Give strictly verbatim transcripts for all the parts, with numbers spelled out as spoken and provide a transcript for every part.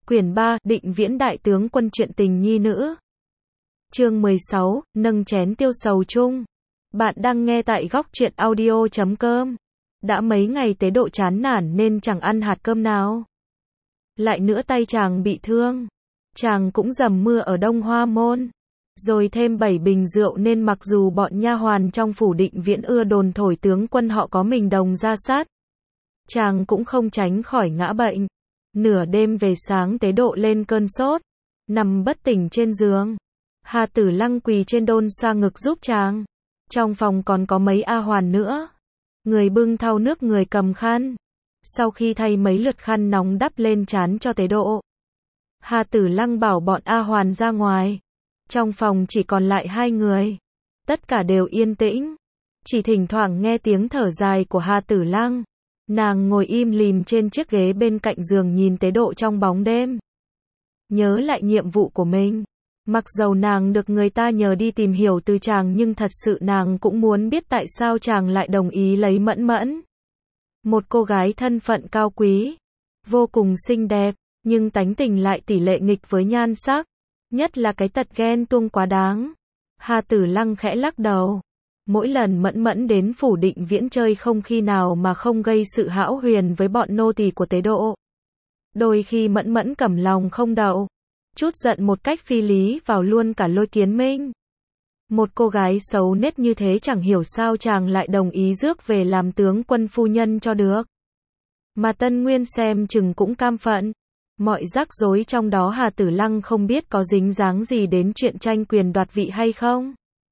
Quyển ba, Định Viễn Đại Tướng Quân Chuyện Tình Nhi Nữ. Chương mười sáu, Nâng Chén Tiêu Sầu Chung. Bạn đang nghe tại góc truyện audio chấm com. Đã mấy ngày Tế Độ chán nản nên chẳng ăn hạt cơm nào. Lại nữa tay chàng bị thương. Chàng cũng dầm mưa ở Đông Hoa Môn. Rồi thêm bảy bình rượu nên mặc dù bọn nha hoàn trong phủ Định Viễn ưa đồn thổi tướng quân họ có mình đồng ra sát, chàng cũng không tránh khỏi ngã bệnh. Nửa đêm về sáng Tế Độ lên cơn sốt, nằm bất tỉnh trên giường. Hà Tử Lăng quỳ trên đôn xoa ngực giúp chàng. Trong phòng còn có mấy a hoàn nữa. Người bưng thau nước, người cầm khăn. Sau khi thay mấy lượt khăn nóng đắp lên trán cho Tế Độ, Hà Tử Lăng bảo bọn a hoàn ra ngoài. Trong phòng chỉ còn lại hai người. Tất cả đều yên tĩnh. Chỉ thỉnh thoảng nghe tiếng thở dài của Hà Tử Lăng. Nàng ngồi im lìm trên chiếc ghế bên cạnh giường nhìn Tế Độ trong bóng đêm. Nhớ lại nhiệm vụ của mình. Mặc dầu nàng được người ta nhờ đi tìm hiểu từ chàng nhưng thật sự nàng cũng muốn biết tại sao chàng lại đồng ý lấy Mẫn Mẫn. Một cô gái thân phận cao quý, vô cùng xinh đẹp, nhưng tánh tình lại tỷ lệ nghịch với nhan sắc. Nhất là cái tật ghen tuông quá đáng. Hà Tử Lăng khẽ lắc đầu. Mỗi lần Mẫn Mẫn đến phủ Định Viễn chơi không khi nào mà không gây sự hão huyền với bọn nô tỳ của Tế Độ. Đôi khi Mẫn Mẫn cầm lòng không đậu, chút giận một cách phi lý vào luôn cả Lôi Kiến Minh. Một cô gái xấu nết như thế chẳng hiểu sao chàng lại đồng ý rước về làm tướng quân phu nhân cho được. Mà Tân Nguyên xem chừng cũng cam phận. Mọi rắc rối trong đó Hà Tử Lăng không biết có dính dáng gì đến chuyện tranh quyền đoạt vị hay không.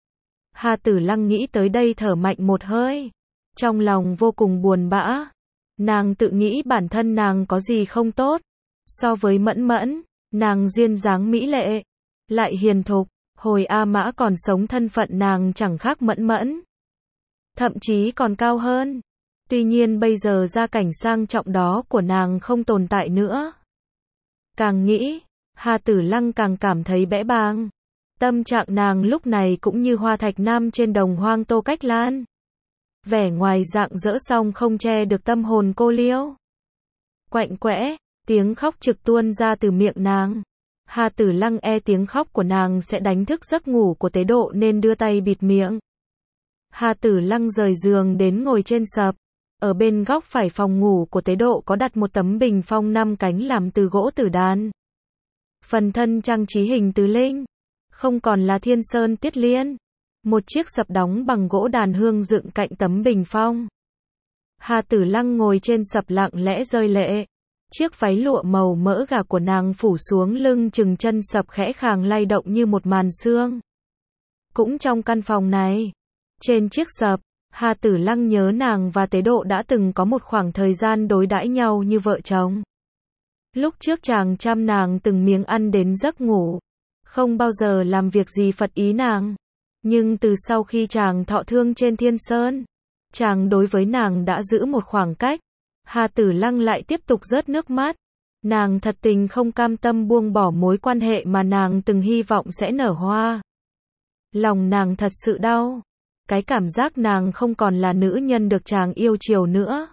Hà Tử Lăng nghĩ tới đây thở mạnh một hơi. Trong lòng vô cùng buồn bã. Nàng tự nghĩ bản thân nàng có gì không tốt. So với Mẫn Mẫn, nàng duyên dáng mỹ lệ, lại hiền thục. Hồi A Mã còn sống thân phận nàng chẳng khác Mẫn Mẫn, thậm chí còn cao hơn. Tuy nhiên bây giờ gia cảnh sang trọng đó của nàng không tồn tại nữa. Càng nghĩ, Hà Tử Lăng càng cảm thấy bẽ bàng. Tâm trạng nàng lúc này cũng như hoa thạch nam trên đồng hoang Tô Cách Lan. Vẻ ngoài rạng rỡ song không che được tâm hồn cô liễu. Quạnh quẽ, tiếng khóc trực tuôn ra từ miệng nàng. Hà Tử Lăng e tiếng khóc của nàng sẽ đánh thức giấc ngủ của Tế Độ nên đưa tay bịt miệng. Hà Tử Lăng rời giường đến ngồi trên sập. Ở bên góc phải phòng ngủ của Tế Độ có đặt một tấm bình phong năm cánh làm từ gỗ tử đàn. Phần thân trang trí hình tứ linh. Không còn là thiên sơn tiết liên. Một chiếc sập đóng bằng gỗ đàn hương dựng cạnh tấm bình phong. Hà Tử Lăng ngồi trên sập lặng lẽ rơi lệ. Chiếc váy lụa màu mỡ gà của nàng phủ xuống lưng chừng chân sập khẽ khàng lay động như một màn sương. Cũng trong căn phòng này, trên chiếc sập, Hà Tử Lăng nhớ nàng và Tế Độ đã từng có một khoảng thời gian đối đãi nhau như vợ chồng. Lúc trước chàng chăm nàng từng miếng ăn đến giấc ngủ, không bao giờ làm việc gì phật ý nàng. Nhưng từ sau khi chàng thọ thương trên Thiên Sơn, chàng đối với nàng đã giữ một khoảng cách. Hà Tử Lăng lại tiếp tục rớt nước mắt. Nàng thật tình không cam tâm buông bỏ mối quan hệ mà nàng từng hy vọng sẽ nở hoa. Lòng nàng thật sự đau. Cái cảm giác nàng không còn là nữ nhân được chàng yêu chiều nữa.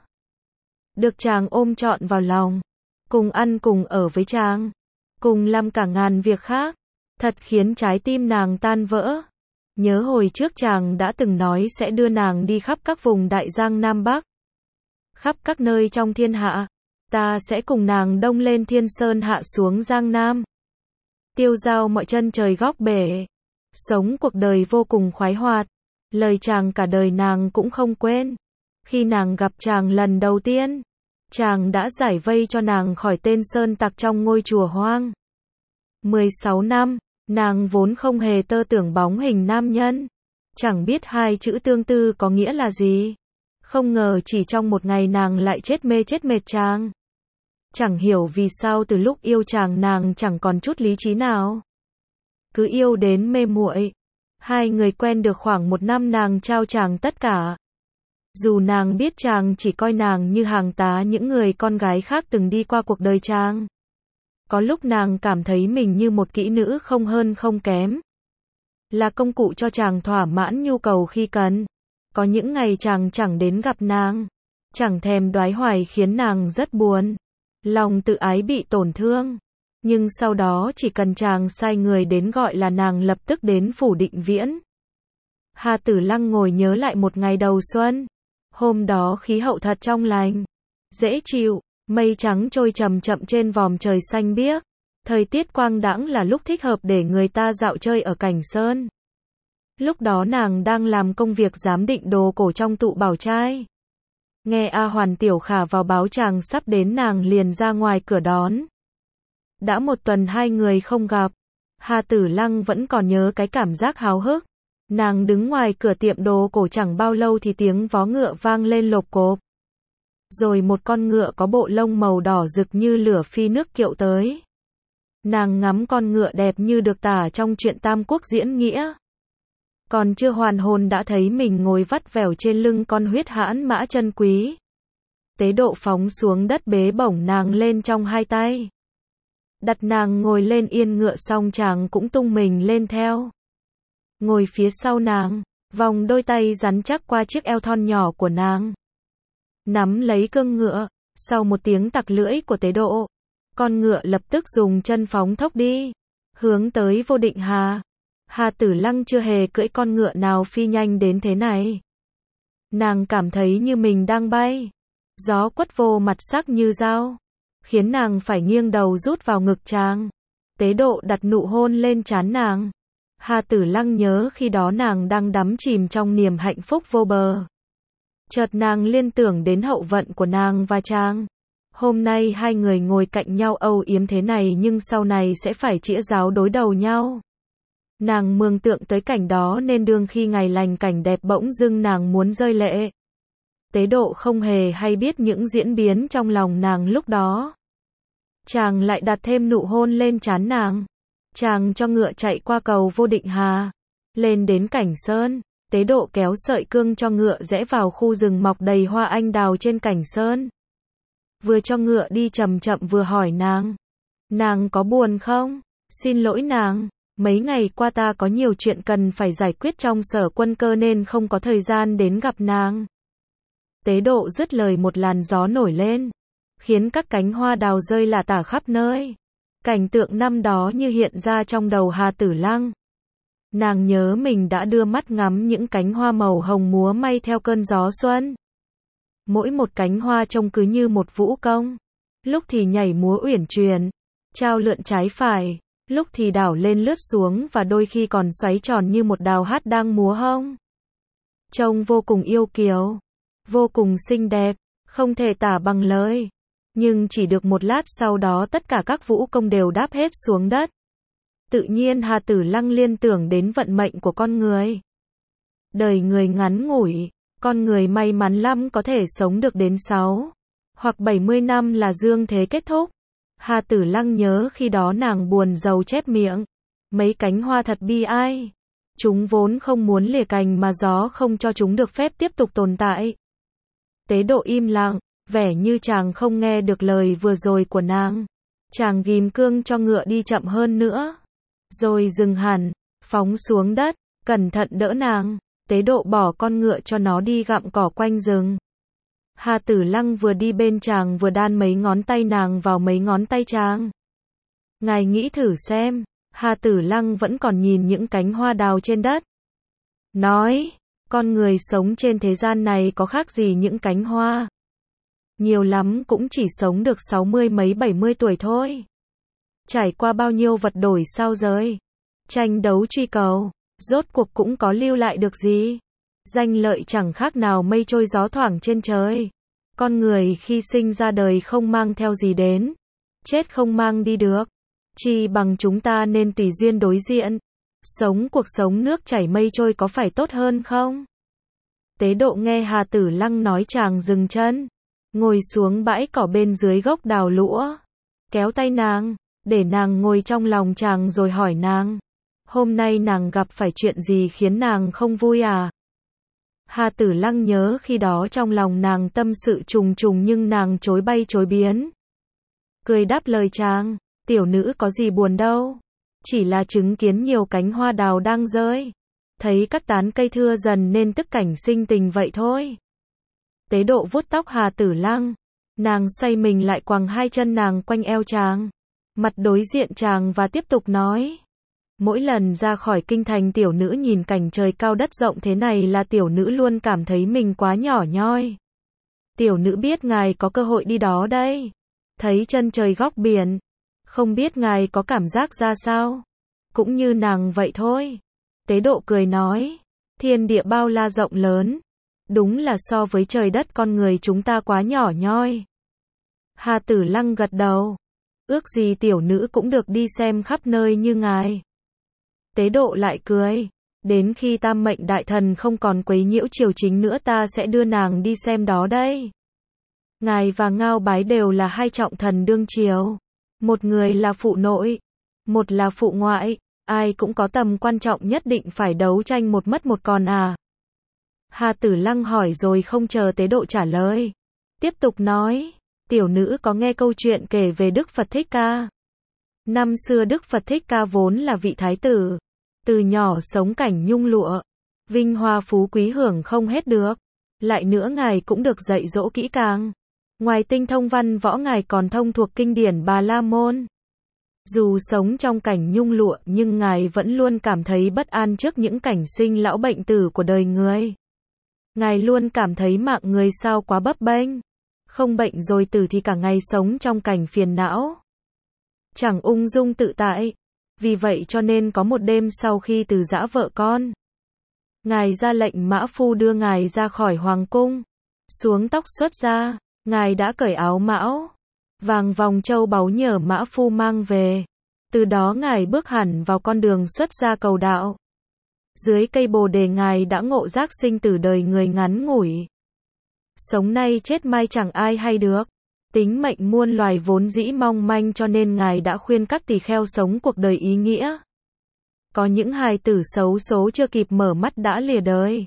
Được chàng ôm trọn vào lòng. Cùng ăn cùng ở với chàng. Cùng làm cả ngàn việc khác. Thật khiến trái tim nàng tan vỡ. Nhớ hồi trước chàng đã từng nói sẽ đưa nàng đi khắp các vùng Đại Giang Nam Bắc. Khắp các nơi trong thiên hạ. Ta sẽ cùng nàng đông lên Thiên Sơn hạ xuống Giang Nam. Tiêu dao mọi chân trời góc bể. Sống cuộc đời vô cùng khoái hoạt. Lời chàng cả đời nàng cũng không quên. Khi nàng gặp chàng lần đầu tiên, chàng đã giải vây cho nàng khỏi tên sơn tặc trong ngôi chùa hoang. mười sáu năm, nàng vốn không hề tơ tưởng bóng hình nam nhân. Chẳng biết hai chữ tương tư có nghĩa là gì. Không ngờ chỉ trong một ngày nàng lại chết mê chết mệt chàng. Chẳng hiểu vì sao từ lúc yêu chàng nàng chẳng còn chút lý trí nào. Cứ yêu đến mê muội. Hai người quen được khoảng một năm nàng trao chàng tất cả. Dù nàng biết chàng chỉ coi nàng như hàng tá những người con gái khác từng đi qua cuộc đời chàng. Có lúc nàng cảm thấy mình như một kỹ nữ không hơn không kém. Là công cụ cho chàng thỏa mãn nhu cầu khi cần. Có những ngày chàng chẳng đến gặp nàng. Chẳng thèm đoái hoài khiến nàng rất buồn. Lòng tự ái bị tổn thương. Nhưng sau đó chỉ cần chàng sai người đến gọi là nàng lập tức đến phủ Định Viễn. Hà Tử Lăng ngồi nhớ lại một ngày đầu xuân. Hôm đó khí hậu thật trong lành, dễ chịu, mây trắng trôi chậm chậm trên vòm trời xanh biếc. Thời tiết quang đãng là lúc thích hợp để người ta dạo chơi ở Cảnh Sơn. Lúc đó nàng đang làm công việc giám định đồ cổ trong tụ bảo trai. Nghe A Hoàn Tiểu Khả vào báo chàng sắp đến, nàng liền ra ngoài cửa đón. Đã một tuần hai người không gặp, Hà Tử Lăng vẫn còn nhớ cái cảm giác háo hức. Nàng đứng ngoài cửa tiệm đồ cổ chẳng bao lâu thì tiếng vó ngựa vang lên lộp cộp. Rồi một con ngựa có bộ lông màu đỏ rực như lửa phi nước kiệu tới. Nàng ngắm con ngựa đẹp như được tả trong truyện Tam Quốc diễn nghĩa. Còn chưa hoàn hồn đã thấy mình ngồi vắt vẻo trên lưng con huyết hãn mã chân quý. Tế Độ phóng xuống đất bế bổng nàng lên trong hai tay. Đặt nàng ngồi lên yên ngựa xong chàng cũng tung mình lên theo. Ngồi phía sau nàng, vòng đôi tay rắn chắc qua chiếc eo thon nhỏ của nàng. Nắm lấy cương ngựa, sau một tiếng tặc lưỡi của Tế Độ, con ngựa lập tức dùng chân phóng thốc đi, hướng tới Vô Định Hà. Hà Tử Lăng chưa hề cưỡi con ngựa nào phi nhanh đến thế này. Nàng cảm thấy như mình đang bay. Gió quất vô mặt sắc như dao, khiến nàng phải nghiêng đầu rút vào ngực chàng. Tế Độ đặt nụ hôn lên trán nàng. Hà Tử Lăng nhớ khi đó nàng đang đắm chìm trong niềm hạnh phúc vô bờ. Chợt nàng liên tưởng đến hậu vận của nàng và chàng. Hôm nay hai người ngồi cạnh nhau âu yếm thế này nhưng sau này sẽ phải chĩa giáo đối đầu nhau. Nàng mường tượng tới cảnh đó nên đương khi ngày lành cảnh đẹp bỗng dưng nàng muốn rơi lệ. Tế Độ không hề hay biết những diễn biến trong lòng nàng lúc đó. Chàng lại đặt thêm nụ hôn lên trán nàng. Chàng cho ngựa chạy qua cầu Vô Định Hà, lên đến Cảnh Sơn. Tế Độ kéo sợi cương cho ngựa rẽ vào khu rừng mọc đầy hoa anh đào trên Cảnh Sơn. Vừa cho ngựa đi chậm chậm vừa hỏi nàng. Nàng có buồn không? Xin lỗi nàng, mấy ngày qua ta có nhiều chuyện cần phải giải quyết trong Sở Quân Cơ nên không có thời gian đến gặp nàng. Tế Độ dứt lời một làn gió nổi lên, khiến các cánh hoa đào rơi lả tả khắp nơi. Cảnh tượng năm đó như hiện ra trong đầu Hà Tử Lăng. Nàng nhớ mình đã đưa mắt ngắm những cánh hoa màu hồng múa may theo cơn gió xuân. Mỗi một cánh hoa trông cứ như một vũ công. Lúc thì nhảy múa uyển chuyển, trao lượn trái phải, lúc thì đảo lên lướt xuống và đôi khi còn xoáy tròn như một đào hát đang múa hông. Trông vô cùng yêu kiều, vô cùng xinh đẹp, không thể tả bằng lời. Nhưng chỉ được một lát sau đó tất cả các vũ công đều đáp hết xuống đất. Tự nhiên Hà Tử Lăng liên tưởng đến vận mệnh của con người. Đời người ngắn ngủi, con người may mắn lắm có thể sống được đến sáu hoặc bảy mươi năm là dương thế kết thúc. Hà Tử Lăng nhớ khi đó nàng buồn rầu chép miệng. Mấy cánh hoa thật bi ai. Chúng vốn không muốn lìa cành mà gió không cho chúng được phép tiếp tục tồn tại. Tế Độ im lặng, vẻ như chàng không nghe được lời vừa rồi của nàng. Chàng ghim cương cho ngựa đi chậm hơn nữa. Rồi dừng hẳn, phóng xuống đất, cẩn thận đỡ nàng. Tế Độ bỏ con ngựa cho nó đi gặm cỏ quanh rừng. Hà Tử Lăng vừa đi bên chàng vừa đan mấy ngón tay nàng vào mấy ngón tay chàng. Ngài nghĩ thử xem, Hà Tử Lăng vẫn còn nhìn những cánh hoa đào trên đất. Nói, con người sống trên thế gian này có khác gì những cánh hoa. Nhiều lắm cũng chỉ sống được sáu mươi mấy bảy mươi tuổi thôi. Trải qua bao nhiêu vật đổi sao rời. Tranh đấu truy cầu, rốt cuộc cũng có lưu lại được gì. Danh lợi chẳng khác nào mây trôi gió thoảng trên trời. Con người khi sinh ra đời không mang theo gì đến. Chết không mang đi được. Chi bằng chúng ta nên tùy duyên đối diện. Sống cuộc sống nước chảy mây trôi có phải tốt hơn không? Tế Độ nghe Hà Tử Lăng nói chàng dừng chân. Ngồi xuống bãi cỏ bên dưới gốc đào lũa. Kéo tay nàng, để nàng ngồi trong lòng chàng rồi hỏi nàng. Hôm nay nàng gặp phải chuyện gì khiến nàng không vui à? Hà Tử Lăng nhớ khi đó trong lòng nàng tâm sự trùng trùng nhưng nàng chối bay chối biến. Cười đáp lời chàng, tiểu nữ có gì buồn đâu. Chỉ là chứng kiến nhiều cánh hoa đào đang rơi. Thấy các tán cây thưa dần nên tức cảnh sinh tình vậy thôi. Tế Độ vuốt tóc Hà Tử Lăng. Nàng xoay mình lại quàng hai chân nàng quanh eo chàng. Mặt đối diện chàng và tiếp tục nói. Mỗi lần ra khỏi kinh thành tiểu nữ nhìn cảnh trời cao đất rộng thế này là tiểu nữ luôn cảm thấy mình quá nhỏ nhoi. Tiểu nữ biết ngài có cơ hội đi đó đây. Thấy chân trời góc biển. Không biết ngài có cảm giác ra sao? Cũng như nàng vậy thôi. Tế Độ cười nói. Thiên địa bao la rộng lớn. Đúng là so với trời đất con người chúng ta quá nhỏ nhoi. Hà Tử Lăng gật đầu. Ước gì tiểu nữ cũng được đi xem khắp nơi như ngài. Tế Độ lại cười. Đến khi Tam Mệnh Đại Thần không còn quấy nhiễu triều chính nữa ta sẽ đưa nàng đi xem đó đây. Ngài và Ngao Bái đều là hai trọng thần đương triều. Một người là phụ nội, một là phụ ngoại, ai cũng có tầm quan trọng nhất định phải đấu tranh một mất một còn à. Hà Tử Lăng hỏi rồi không chờ Tế Độ trả lời. Tiếp tục nói, tiểu nữ có nghe câu chuyện kể về Đức Phật Thích Ca. Năm xưa Đức Phật Thích Ca vốn là vị thái tử. Từ nhỏ sống cảnh nhung lụa. Vinh hoa phú quý hưởng không hết được. Lại nữa ngài cũng được dạy dỗ kỹ càng. Ngoài tinh thông văn võ ngài còn thông thuộc kinh điển Bà La Môn. Dù sống trong cảnh nhung lụa nhưng ngài vẫn luôn cảm thấy bất an trước những cảnh sinh lão bệnh tử của đời người. Ngài luôn cảm thấy mạng người sao quá bấp bênh. Không bệnh rồi tử thì cả ngày sống trong cảnh phiền não. Chẳng ung dung tự tại. Vì vậy cho nên có một đêm sau khi từ giã vợ con. Ngài ra lệnh mã phu đưa ngài ra khỏi hoàng cung. Xuống tóc xuất ra. Ngài đã cởi áo mão. Vàng vòng châu báu nhờ mã phu mang về. Từ đó ngài bước hẳn vào con đường xuất gia cầu đạo. Dưới cây bồ đề ngài đã ngộ giác sinh tử đời người ngắn ngủi. Sống nay chết mai chẳng ai hay được. Tính mệnh muôn loài vốn dĩ mong manh cho nên ngài đã khuyên các tỳ kheo sống cuộc đời ý nghĩa. Có những hài tử xấu số chưa kịp mở mắt đã lìa đời.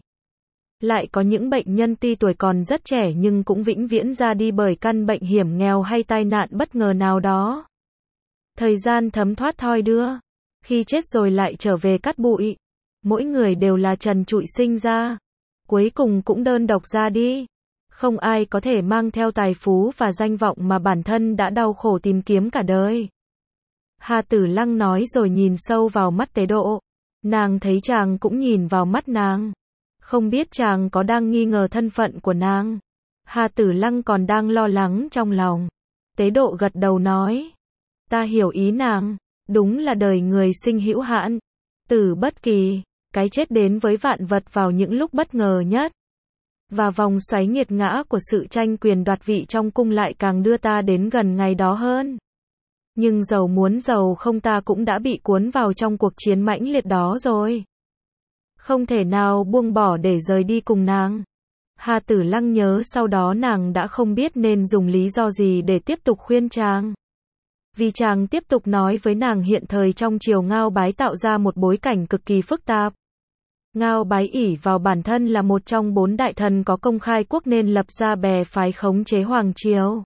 Lại có những bệnh nhân tuy tuổi còn rất trẻ nhưng cũng vĩnh viễn ra đi bởi căn bệnh hiểm nghèo hay tai nạn bất ngờ nào đó. Thời gian thấm thoát thoi đưa. Khi chết rồi lại trở về cát bụi. Mỗi người đều là trần trụi sinh ra. Cuối cùng cũng đơn độc ra đi. Không ai có thể mang theo tài phú và danh vọng mà bản thân đã đau khổ tìm kiếm cả đời. Hà Tử Lăng nói rồi nhìn sâu vào mắt Tế Độ. Nàng thấy chàng cũng nhìn vào mắt nàng. Không biết chàng có đang nghi ngờ thân phận của nàng. Hà Tử Lăng còn đang lo lắng trong lòng. Tế Độ gật đầu nói. Ta hiểu ý nàng. Đúng là đời người sinh hữu hạn. Tử bất kỳ. Cái chết đến với vạn vật vào những lúc bất ngờ nhất. Và vòng xoáy nghiệt ngã của sự tranh quyền đoạt vị trong cung lại càng đưa ta đến gần ngày đó hơn. Nhưng dầu muốn dầu không ta cũng đã bị cuốn vào trong cuộc chiến mãnh liệt đó rồi. Không thể nào buông bỏ để rời đi cùng nàng. Hà Tử Lăng nhớ sau đó nàng đã không biết nên dùng lý do gì để tiếp tục khuyên chàng. Vì chàng tiếp tục nói với nàng hiện thời trong triều Ngao Bái tạo ra một bối cảnh cực kỳ phức tạp. Ngao Bái ỷ vào bản thân là một trong bốn đại thần có công khai quốc nên lập ra bè phái khống chế hoàng triều.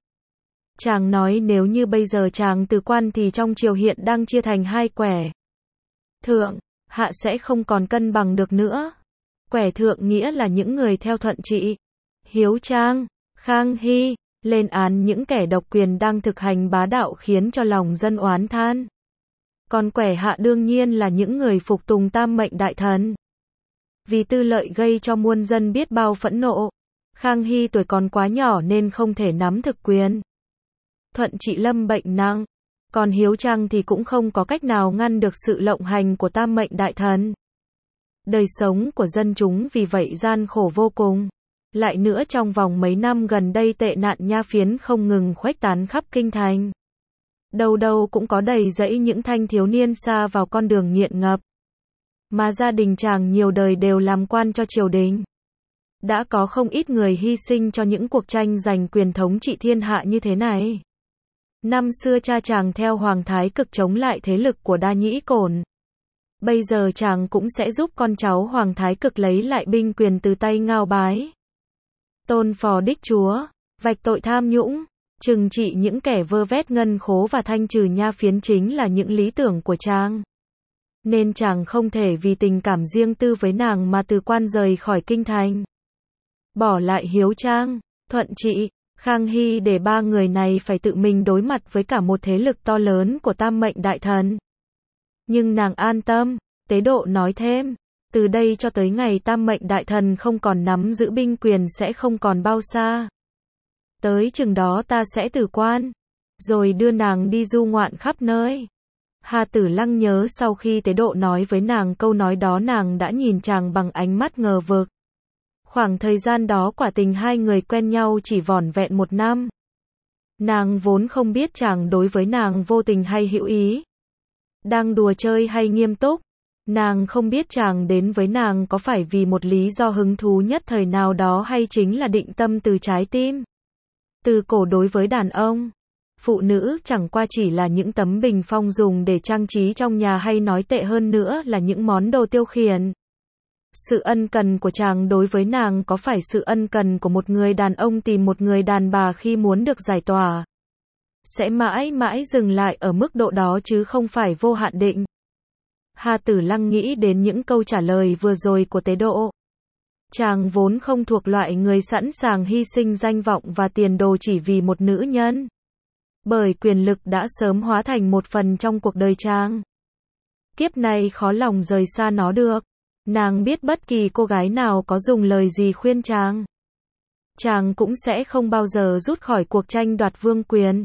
Chàng nói nếu như bây giờ chàng từ quan thì trong triều hiện đang chia thành hai quẻ. Thượng, hạ sẽ không còn cân bằng được nữa. Quẻ thượng nghĩa là những người theo thuận trị, Hiếu Trang, Khang Hy, lên án những kẻ độc quyền đang thực hành bá đạo khiến cho lòng dân oán than. Còn quẻ hạ đương nhiên là những người phục tùng Tam Mệnh Đại Thần. Vì tư lợi gây cho muôn dân biết bao phẫn nộ. Khang Hy tuổi còn quá nhỏ nên không thể nắm thực quyền. Thuận trị lâm bệnh nặng. Còn Hiếu Trang thì cũng không có cách nào ngăn được sự lộng hành của Tam Mệnh Đại Thần. Đời sống của dân chúng vì vậy gian khổ vô cùng. Lại nữa trong vòng mấy năm gần đây tệ nạn nha phiến không ngừng khuếch tán khắp kinh thành. Đâu đâu cũng có đầy rẫy những thanh thiếu niên sa vào con đường nghiện ngập. Mà gia đình chàng nhiều đời đều làm quan cho triều đình. Đã có không ít người hy sinh cho những cuộc tranh giành quyền thống trị thiên hạ như thế này. Năm xưa cha chàng theo Hoàng Thái Cực chống lại thế lực của Đa Nhĩ Cổn. Bây giờ chàng cũng sẽ giúp con cháu Hoàng Thái Cực lấy lại binh quyền từ tay Ngao Bái. Tôn phò đích chúa, vạch tội tham nhũng, trừng trị những kẻ vơ vét ngân khố và thanh trừ nha phiến chính là những lý tưởng của chàng. Nên chàng không thể vì tình cảm riêng tư với nàng mà từ quan rời khỏi kinh thành. Bỏ lại Hiếu Trang, Thuận trị, Khang Hy để ba người này phải tự mình đối mặt với cả một thế lực to lớn của Tam Mệnh Đại Thần. Nhưng nàng an tâm, Tế Độ nói thêm, từ đây cho tới ngày Tam Mệnh Đại Thần không còn nắm giữ binh quyền sẽ không còn bao xa. Tới chừng đó ta sẽ từ quan, rồi đưa nàng đi du ngoạn khắp nơi. Hà Tử Lăng nhớ sau khi Tế Độ nói với nàng câu nói đó nàng đã nhìn chàng bằng ánh mắt ngờ vực. Khoảng thời gian đó quả tình hai người quen nhau chỉ vỏn vẹn một năm. Nàng vốn không biết chàng đối với nàng vô tình hay hữu ý, đang đùa chơi hay nghiêm túc. Nàng không biết chàng đến với nàng có phải vì một lý do hứng thú nhất thời nào đó hay chính là định tâm từ trái tim. Từ cổ đối với đàn ông, phụ nữ chẳng qua chỉ là những tấm bình phong dùng để trang trí trong nhà hay nói tệ hơn nữa là những món đồ tiêu khiển. Sự ân cần của chàng đối với nàng có phải sự ân cần của một người đàn ông tìm một người đàn bà khi muốn được giải tỏa. Sẽ mãi mãi dừng lại ở mức độ đó chứ không phải vô hạn định. Hà Tử Lăng nghĩ đến những câu trả lời vừa rồi của Tế Độ. Chàng vốn không thuộc loại người sẵn sàng hy sinh danh vọng và tiền đồ chỉ vì một nữ nhân. Bởi quyền lực đã sớm hóa thành một phần trong cuộc đời chàng. Kiếp này khó lòng rời xa nó được. Nàng biết bất kỳ cô gái nào có dùng lời gì khuyên chàng, chàng cũng sẽ không bao giờ rút khỏi cuộc tranh đoạt vương quyền.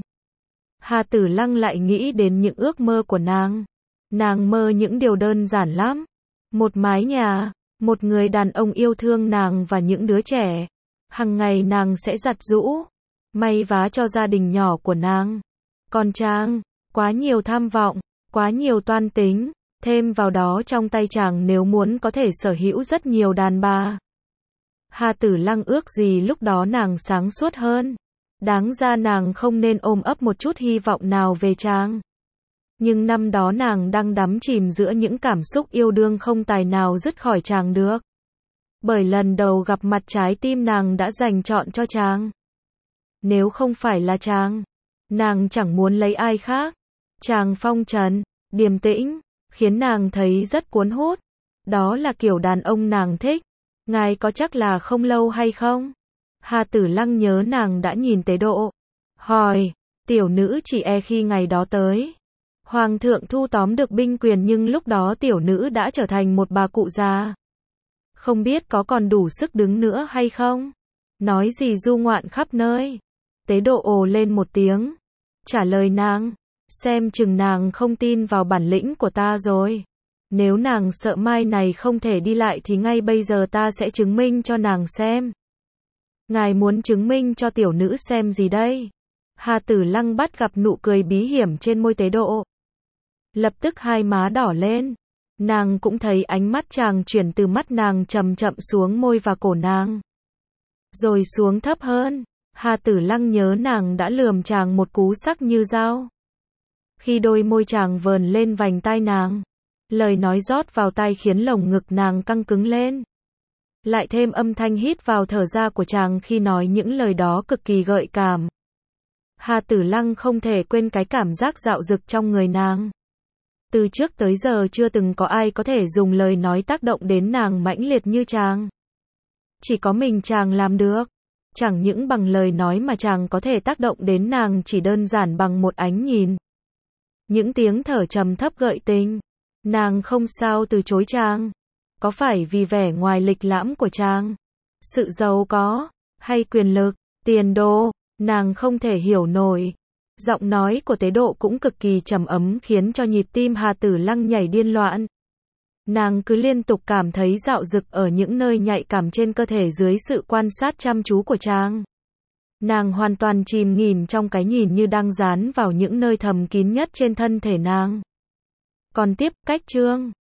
Hà Tử Lăng lại nghĩ đến những ước mơ của nàng. Nàng mơ những điều đơn giản lắm. Một mái nhà, một người đàn ông yêu thương nàng và những đứa trẻ. Hằng ngày nàng sẽ giặt giũ, may vá cho gia đình nhỏ của nàng. Còn chàng, quá nhiều tham vọng, quá nhiều toan tính. Thêm vào đó trong tay chàng nếu muốn có thể sở hữu rất nhiều đàn bà. Hà Tử Lăng ước gì lúc đó nàng sáng suốt hơn. Đáng ra nàng không nên ôm ấp một chút hy vọng nào về chàng. Nhưng năm đó nàng đang đắm chìm giữa những cảm xúc yêu đương không tài nào dứt khỏi chàng được. Bởi lần đầu gặp mặt trái tim nàng đã dành trọn cho chàng. Nếu không phải là chàng, nàng chẳng muốn lấy ai khác. Chàng phong trần, điềm tĩnh, khiến nàng thấy rất cuốn hút. Đó là kiểu đàn ông nàng thích. Ngài có chắc là không lâu hay không? Hà Tử Lăng nhớ nàng đã nhìn Tế Độ. Hỏi, tiểu nữ chỉ e khi ngày đó tới. Hoàng thượng thu tóm được binh quyền nhưng lúc đó tiểu nữ đã trở thành một bà cụ già. Không biết có còn đủ sức đứng nữa hay không? Nói gì du ngoạn khắp nơi. Tế Độ ồ lên một tiếng. Trả lời nàng. Xem chừng nàng không tin vào bản lĩnh của ta rồi. Nếu nàng sợ mai này không thể đi lại thì ngay bây giờ ta sẽ chứng minh cho nàng xem. Ngài muốn chứng minh cho tiểu nữ xem gì đây? Hà Tử Lăng bắt gặp nụ cười bí hiểm trên môi Tế Độ. Lập tức hai má đỏ lên. Nàng cũng thấy ánh mắt chàng chuyển từ mắt nàng chậm chậm xuống môi và cổ nàng. Rồi xuống thấp hơn. Hà Tử Lăng nhớ nàng đã lườm chàng một cú sắc như dao. Khi đôi môi chàng vờn lên vành tai nàng, lời nói rót vào tai khiến lồng ngực nàng căng cứng lên. Lại thêm âm thanh hít vào thở ra của chàng khi nói những lời đó cực kỳ gợi cảm. Hà Tử Lăng không thể quên cái cảm giác dạo dực trong người nàng. Từ trước tới giờ chưa từng có ai có thể dùng lời nói tác động đến nàng mãnh liệt như chàng. Chỉ có mình chàng làm được. Chẳng những bằng lời nói mà chàng có thể tác động đến nàng chỉ đơn giản bằng một ánh nhìn. Những tiếng thở trầm thấp gợi tình. Nàng không sao từ chối chàng. Có phải vì vẻ ngoài lịch lãm của chàng, sự giàu có, hay quyền lực, tiền đồ, nàng không thể hiểu nổi. Giọng nói của Tế Độ cũng cực kỳ trầm ấm khiến cho nhịp tim Hà Tử Lăng nhảy điên loạn. Nàng cứ liên tục cảm thấy dạo dực ở những nơi nhạy cảm trên cơ thể dưới sự quan sát chăm chú của chàng. Nàng hoàn toàn chìm nghỉm trong cái nhìn như đang dán vào những nơi thầm kín nhất trên thân thể nàng. Còn tiếp, cách chương